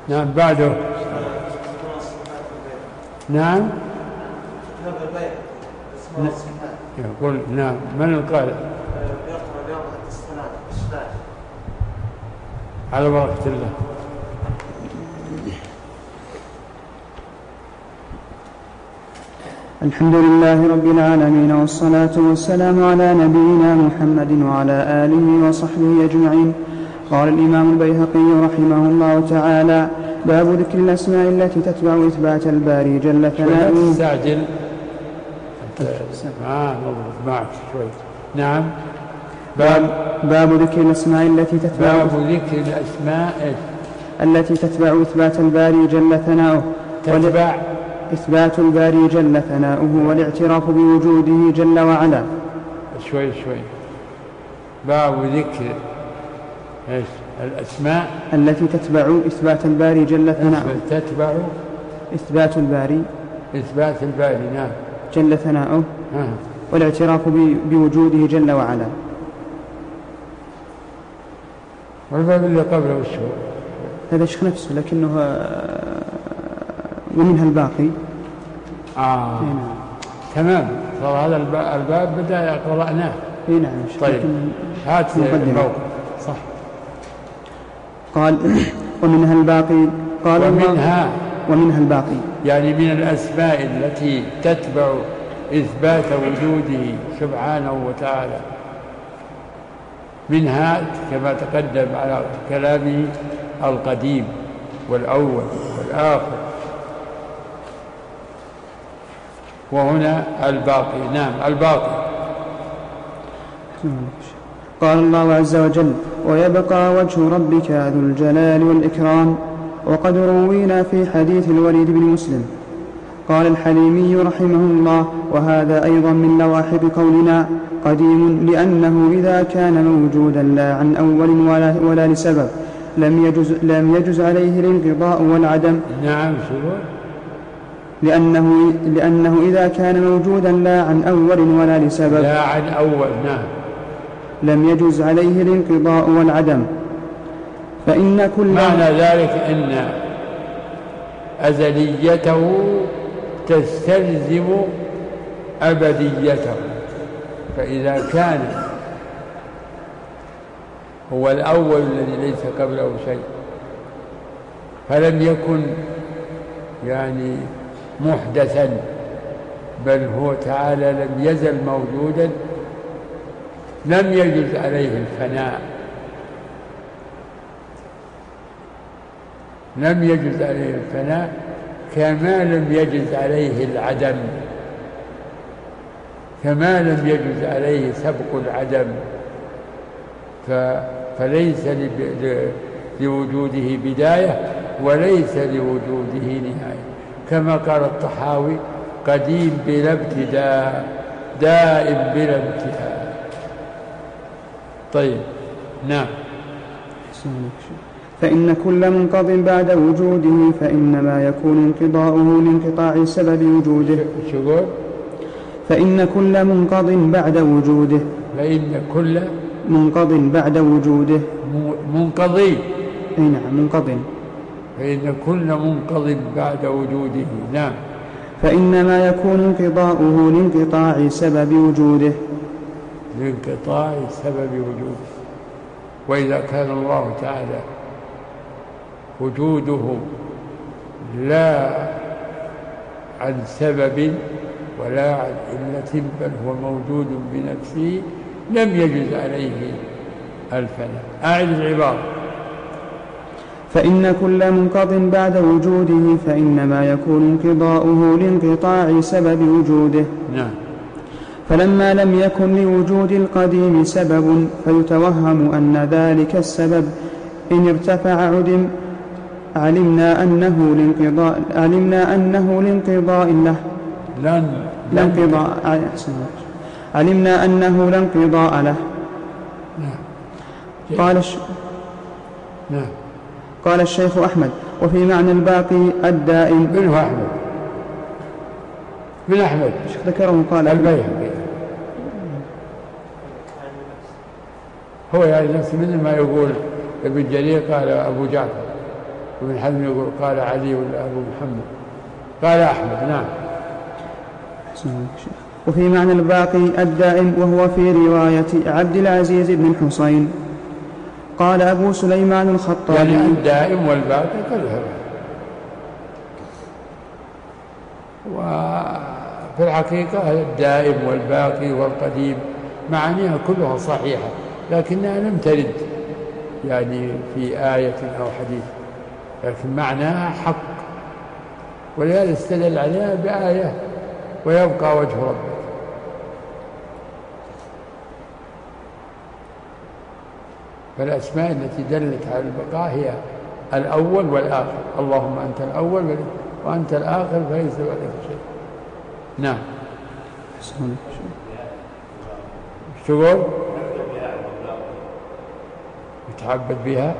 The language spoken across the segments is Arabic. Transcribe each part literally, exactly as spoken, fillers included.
نعم بعده. نعم يقول نعم من القائل على بركة الله. الحمد لله رب العالمين، والصلاة والسلام على نبينا محمد وعلى آله وصحبه أجمعين. قال الإمام البيهقي رحمه الله تعالى: باب ذكر الأسماء التي تتبع إثبات الباري جل ثناؤه. تستعجل آه معك شوي. نعم. باب, باب ذكر الأسماء التي تتبع باب ذكر الأسماء التي تتبع إثبات الباري جل ثناؤه تتبع إثبات الباري جل ثناؤه والاعتراف بوجوده جل وعلا. شوي شوي. باب ذكر إيش الأسماء التي تتبع إثبات الباري جل ثناؤه. تتبع إثبات الباري إثبات الباري نعم جل ثناؤه آه. والاعتراف بوجوده جل وعلا. والباب اللي قبله وشو هذا الشيخ نفسه لكنه ومنها الباقي. آه نعم. تمام. صار هذا الباب بدأ قرأناه. اي نعم. طيب هات الموقف. صح. قال ومنها الباقي. قال ومنها ومنها الباقي يعني من الأسماء التي تتبع إثبات وجوده سبحانه وتعالى، منها كما تقدم على كلامه القديم والأول والآخر، وهنا الباقي. نعم الباقي. قال الله عز وجل: ويبقى وجه ربك ذو الجلال والإكرام. وقد روينا في حديث الوليد بن مسلم. قال الحليمي رحمه الله: وهذا أيضا من لواحق قولنا قديم، لأنه إذا كان موجودا لا عن أول ولا, ولا لسبب لم يجز, لم يجز عليه الانقضاء والعدم. نعم شو لأنه, لأنه إذا كان موجودا لا عن أول ولا لسبب لا عن أول نعم لم يجز عليه الانقضاء والعدم. فإن كل معنى ذلك أن أزليته تستلزم أبديته، فإذا كان هو الأول الذي ليس قبله شيء فلم يكن يعني محدثا، بل هو تعالى لم يزل موجودا، لم يجز عليه الفناء، لم يجز عليه الفناء كما لم يجز عليه العدم، كما لم يجز عليه سبق العدم. فليس لوجوده بداية وليس لوجوده نهاية، كما قال الطحاوي: قديم بلا ابتداء دائم بلا انتهاء. طيب نعم. فإن كل منقض بعد وجوده فإنما يكون انقضاؤه لانقطاع سبب وجوده. شو؟ فإن كل منقض بعد وجوده فإن كل منقض بعد وجوده منقضي أي نعم منقض فإن كل منقض بعد وجوده. نعم. فإنما يكون انقضاؤه لانقطاع سبب وجوده لانقطاع سبب وجوده. وإذا كان الله تعالى وجوده لا عن سبب ولا عن علة بل هو موجود بنفسه لم يجز عليه الفناء. أعد العبارة. فإن كل منقض بعد وجوده فإنما يكون انقضاؤه لانقطاع سبب وجوده. نعم. فلما لم يكن لوجود القديم سبب فيتوهم أن ذلك السبب إن ارتفع عدم علمنا أنه لانقضاء علمنا أنه لانقضاء له لن لانقضاء علمنا أنه لانقضاء له. نعم. قال الش... نعم. قال الشيخ أحمد: وفي معنى الباقي الدائم. من هو أحمد؟ من أحمد؟ ذكره قال البيهقي. هو يعني نفس مثل ما يقول ابن جرير قال أبو جعفر. وابن حزم يقول قال علي ولا أبو محمد؟ قال أحمد. نعم. وفي معنى الباقي الدائم، وهو في رواية عبد العزيز بن الحصين. قال أبو سليمان الخطابي يعني الدائم والباقي كلها. وفي الحقيقة الدائم والباقي والقديم معانيها كلها صحيحة، لكنها لم ترد يعني في آية أو حديث، لكن معناها حق، ولهذا استدل عليها بآية ويبقى وجه ربك. فالأسماء التي دلت على البقاء هي الأول والآخر، اللهم أنت الأول وأنت الآخر فليس بعدك شيء. نعم. ايش تقول؟ يتعبد بها،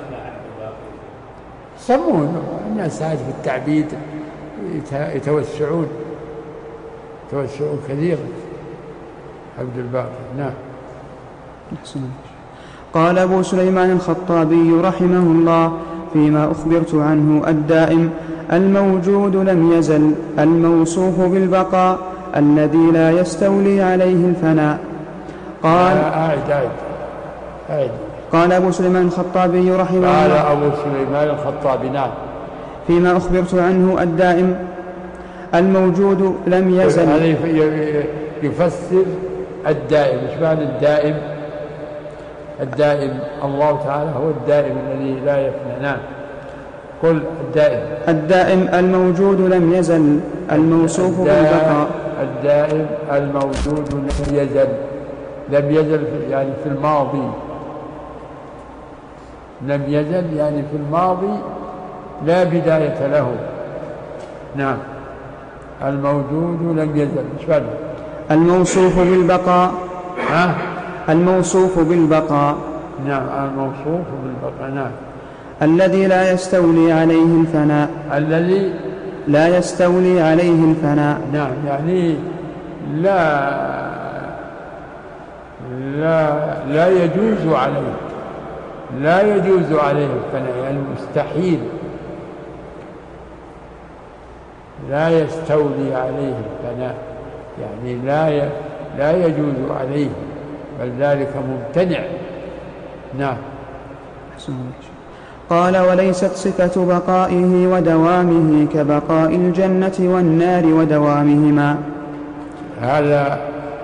يسمون الناس هذه في التعبيد يتوسعون يتوسعون كثيرا. عبد الباقي. نعم. قال أبو سليمان الخطابي رحمه الله فيما أخبرت عنه الدائم الموجود لم يزل الموصوف بالبقاء الذي لا يستولي عليه الفناء. قال أعد أعد أعد قال أبو سليمان الخطابي رحمه الله قال أبو سليمان الخطابي. نعم. فيما أخبرت عنه الدائم الموجود لم يزل. هذا يفسر الدائم. ايش معنى الدائم؟ الدائم الله تعالى هو الدائم الذي لا يفنى. نعم. قل الدائم. الدائم الموجود لم يزل الموصوف بالبقاء. الدائم الموجود لم يزل، لم يزل يعني في الماضي، لم يزل يعني في الماضي لا بداية له. نعم. الموجود لم يزل. ايش معنى؟ الموصوف بالبقاء. ها؟ الموصوف بالبقاء. نعم. الموصوف بالبقاء. نعم. الذي لا يستولي عليه الفناء. الذي لا يستولي عليه الفناء. نعم. يعني لا لا لا يجوز عليه لا يجوز عليه الفناء، يعني مستحيل. لا يستولي عليه الفناء يعني لا لا يجوز عليه، بل ذلك ممتنع. نعم. قال وليست صفة بقائه ودوامه كبقاء الجنة والنار ودوامهما. هذا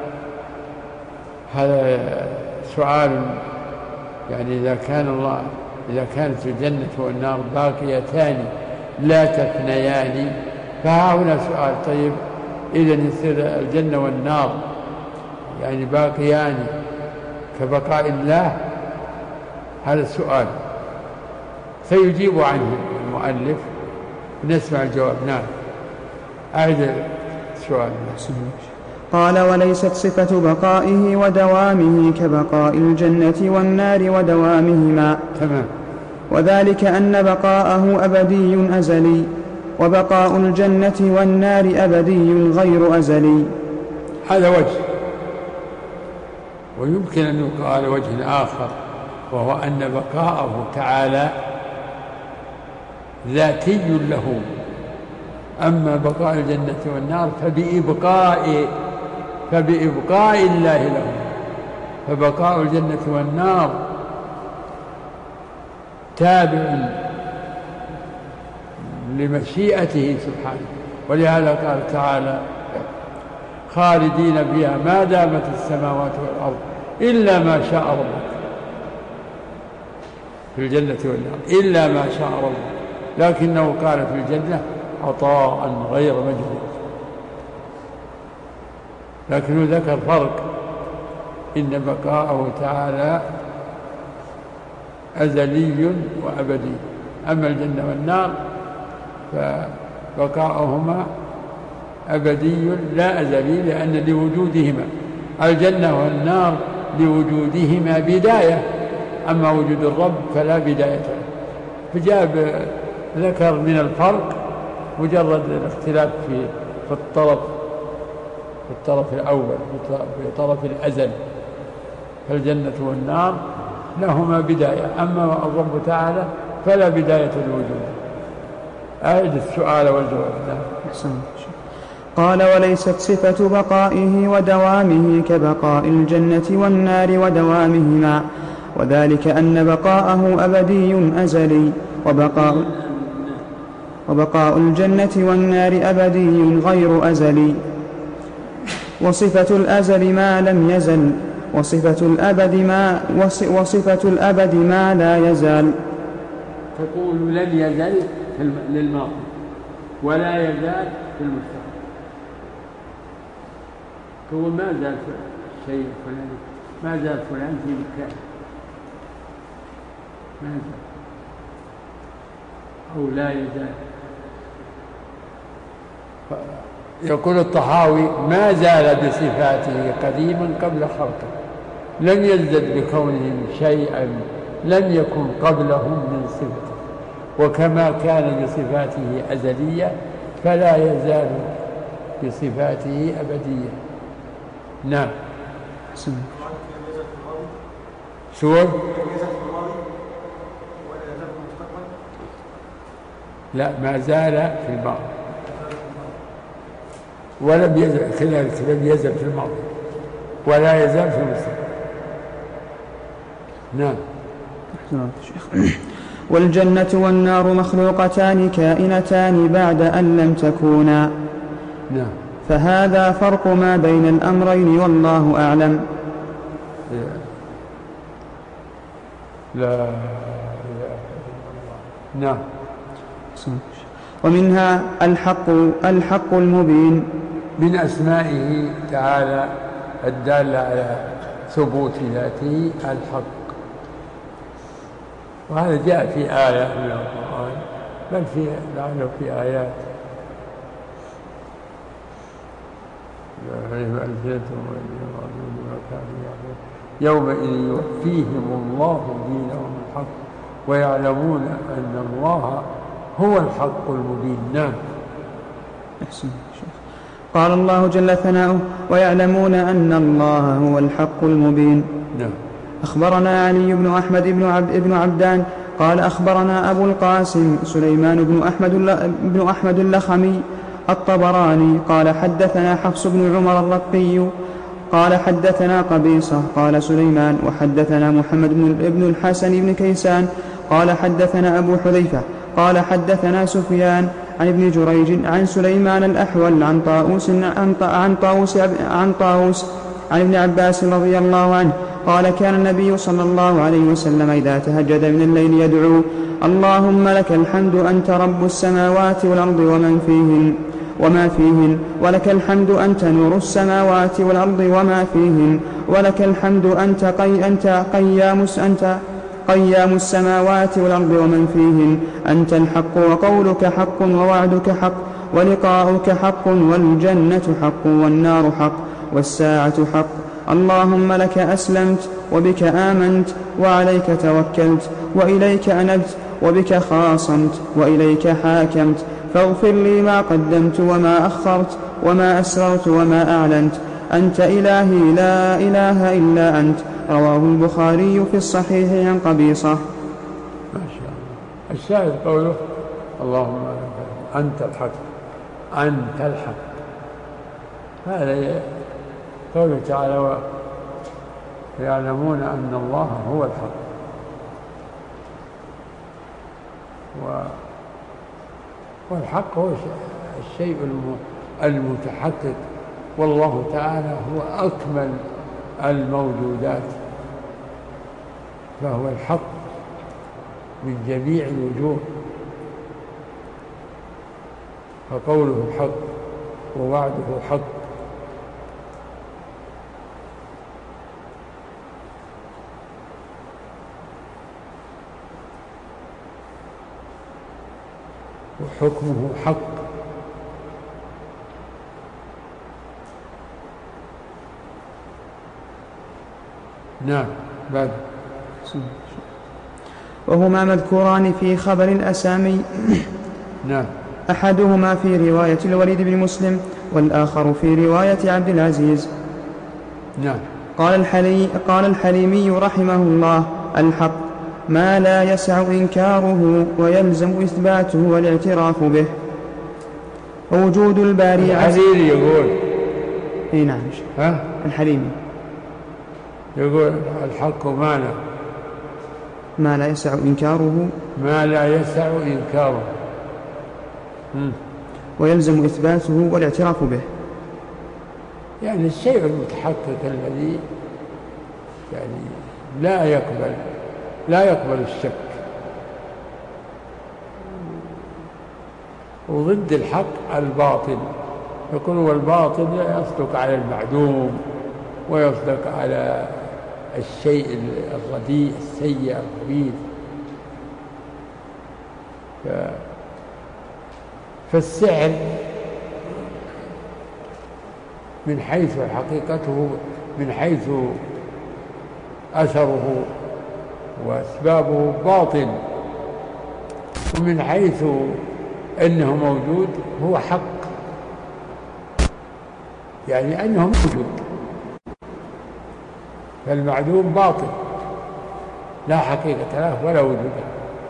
هذا سؤال، يعني إذا كان الله إذا كانت الجنة والنار باقيتان لا تفنيان، فها هنا سؤال. طيب إذن يصير الجنة والنار يعني باقيان كبقاء الله؟ هذا السؤال سيجيب عنه المؤلف، نسمع الجواب. نعم. أعد السؤال. قال وليست صفة بقائه ودوامه كبقاء الجنة والنار ودوامهما. تمام. وذلك أن بقاءه أبدي أزلي، وبقاء الجنة والنار أبدي غير أزلي. هذا وجه، ويمكن أن يقال وجه آخر، وهو أن بقاءه تعالى ذاتي له، أما بقاء الجنة والنار فبإبقاء فبإبقاء الله له، فبقاء الجنة والنار تابع لمشيئته سبحانه. ولهذا قال تعالى خالدين فيها ما دامت السماوات والأرض إلا ما شاء ربك، في الجنة والنار إلا ما شاء ربك، لكنه قال في الجنة عطاء غير مجدود. لكنه ذكر فرق، إن بقاءه تعالى أزلي وأبدي، أما الجنة والنار فبقاؤهما أبدي لا أزلي، لأن لوجودهما الجنة والنار لوجودهما بداية، أما وجود الرب فلا بداية له. فجاب ذكر من الفرق مجرد الاختلاف في في الطرف في الطرف الأول في طرف الأزل، فالجنة والنار لهما بداية، أما الرب تعالى فلا بداية الوجود. أعد السؤال والجواب. قال وليست صفة بقائه ودوامه كبقاء الجنة والنار ودوامهما، وذلك أن بقاءه أبدي أزلي، وبقاء, وبقاء الجنة والنار أبدي غير أزلي. وصفة الأزل ما لم يزل، وصفة الأبد ما, وصفة الأبد ما لا يزال. تقول لن يزل للماضي ولا يزال في المستقبل. تقول ما زال شيء فلان، ما زال فلان في مكان، ما زال أو لا يزال. يقول الطحاوي ما زال بصفاته قديما قبل خلقه، لم يزدد بكونهم شيئا لم يكن قبلهم من صفته، وكما كان بصفاته أزلية فلا يزال بصفاته أبدية. نعم. سور لا، ما زال في الماضي ولم يزل كذلك، لم يزل في الماضي ولا يزال في المستقبل. نعم. والجنة والنار مخلوقتان كائنتان بعد أن لم تكونا. نعم. فهذا فرق ما بين الأمرين والله أعلم. لا لا نعم. ومنها الحق الحق المبين من أسمائه تعالى الدالة على ثبوت ذاته الحق، وهذا جاء في آية من القرآن، بل في لعله في آيات يومئذ يوفيهم الله دينهم الحق ويعلمون أن الله هو الحق المبين. نعم. قال الله جل ثناؤه ويعلمون أن الله هو الحق المبين. نعم. أخبرنا علي بن أحمد بن, عبد بن عبدان قال أخبرنا أبو القاسم سليمان بن أحمد, بن أحمد اللخمي الطبراني قال حدثنا حفص بن عمر الرقي قال حدثنا قبيصة قال سليمان وحدثنا محمد بن الحسن بن كيسان قال حدثنا أبو حذيفة قال حدثنا سفيان عن ابن جريج عن سليمان الأحول عن طاووس عن عن طاووس عن طاووس عن ابن عباس رضي الله عنه قال كان النبي صلى الله عليه وسلم إذا تهجد من الليل يدعو اللهم لك الحمد أنت رب السماوات والأرض ومن فيهن وما فيهن ولك الحمد أنت نور السماوات والأرض وما فيهن ولك الحمد أنت قي أنت قيام أنت قيام السماوات والأرض ومن فيهن أنت الحق وقولك حق ووعدك حق ولقاؤك حق والجنة حق والنار حق والساعة حق اللهم لك أسلمت وبك آمنت وعليك توكلت وإليك أنبت وبك خاصمت وإليك حاكمت فاغفر لي ما قدمت وما أخرت وما أسررت وما أعلنت أنت إلهي لا إله إلا أنت. رواه البخاري في الصحيح عن قبيصة. ما شاء الله. الشاهد قوله اللهم أنت الحق أنت الحق، هذا قوله تعالى ويعلمون أن الله هو الحق. و والحق هو الشيء المتحقق، والله تعالى هو أكمل الموجودات، فهو الحق من جميع الوجوه، فقوله حق ووعده حق. وحكمه حق. نعم. بعد وهما مذكوران في خبر الأسامي. نعم. أحدهما في رواية الوليد بن مسلم والآخر في رواية عبد العزيز. نعم. قال الحلي قال الحليمي رحمه الله الحق ما لا يسع إنكاره ويلزم إثباته والاعتراف به. ووجود الباري الحريري يقول اي نعم ها الحليمي يقول الحق معنى ما لا يسع إنكاره ما لا يسع إنكاره م. ويلزم إثباته والاعتراف به. يعني الشيء المتحقق الذي يعني لا يقبل لا يقبل الشك، وضد الحق الباطل. يقول والباطل يصدق على المعدوم ويصدق على الشيء الرديء السيء الخبيث. ف... فالسحر من حيث حقيقته، من حيث أثره وأسبابه باطل، ومن حيث أنه موجود هو حق، يعني أنه موجود. فالمعدوم باطل لا حقيقة له ولا وجود له.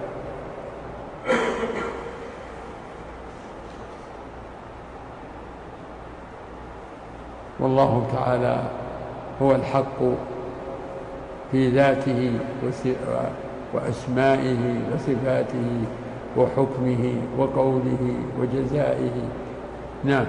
والله تعالى هو الحق في ذاته وأسمائه وصفاته وحكمه وقوله وجزائه. نعم.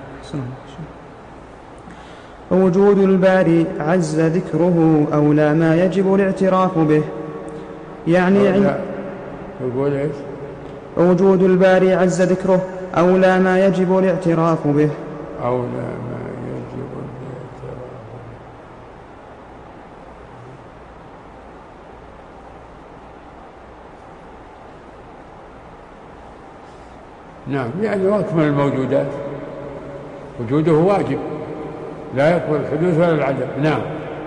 ووجود الباري عز ذكره أولى ما يجب الاعتراف به، يعني عند يقول إيش؟ ووجود الباري عز ذكره أولى ما يجب الاعتراف به، أولى ما يجب الاعتراف به. نعم، يعني أكمل الموجودات وجوده واجب لا يقبل الحدوث ولا العدم. نعم.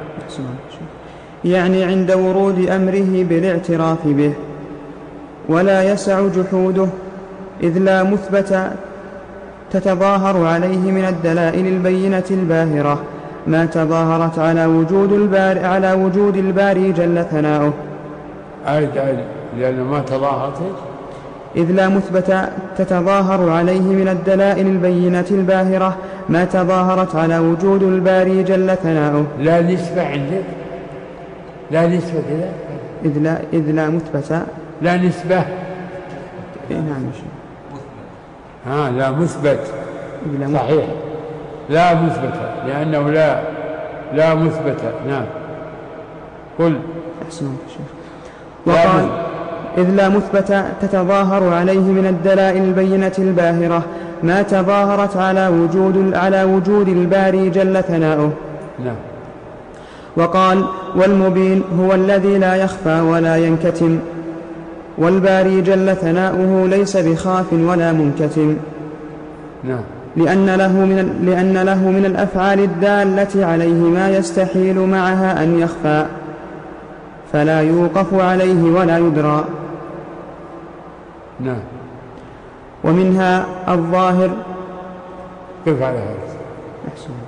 يعني عند ورود أمره بالاعتراف به، ولا يسع جحوده، إذ لا مثبت تتظاهر عليه من الدلائل البينة الباهرة ما تظاهرت على وجود الباري على وجود الباري جل ثناؤه. أعد أعد لأنه ما تظاهرت. إذ لا مثبت تتظاهر عليه من الدلائل البينة الباهرة ما تظاهرت على وجود الباري جل ثناؤه. لا نسبة عندك؟ لا نسبة كذا؟ إذ لا, إذ لا مثبت لا نسبة. نعم. ها لا مثبت. صحيح، لا مثبت لأنه لا لا مثبت. نعم. قل. أحسن شيخ. وقال إذ لا مثبت تتظاهر عليه من الدلائل البينة الباهرة ما تظاهرت على وجود على وجود الباري جل ثناؤه. نعم. وقال والمبين هو الذي لا يخفى ولا ينكتم، والباري جل ثناؤه ليس بخاف ولا منكتم. نعم. لأن له من لأن له من الأفعال الدالة عليه ما يستحيل معها أن يخفى، فلا يوقف عليه ولا يدرى. نعم. ومنها الظاهر. كيف على هذا؟ أحسن.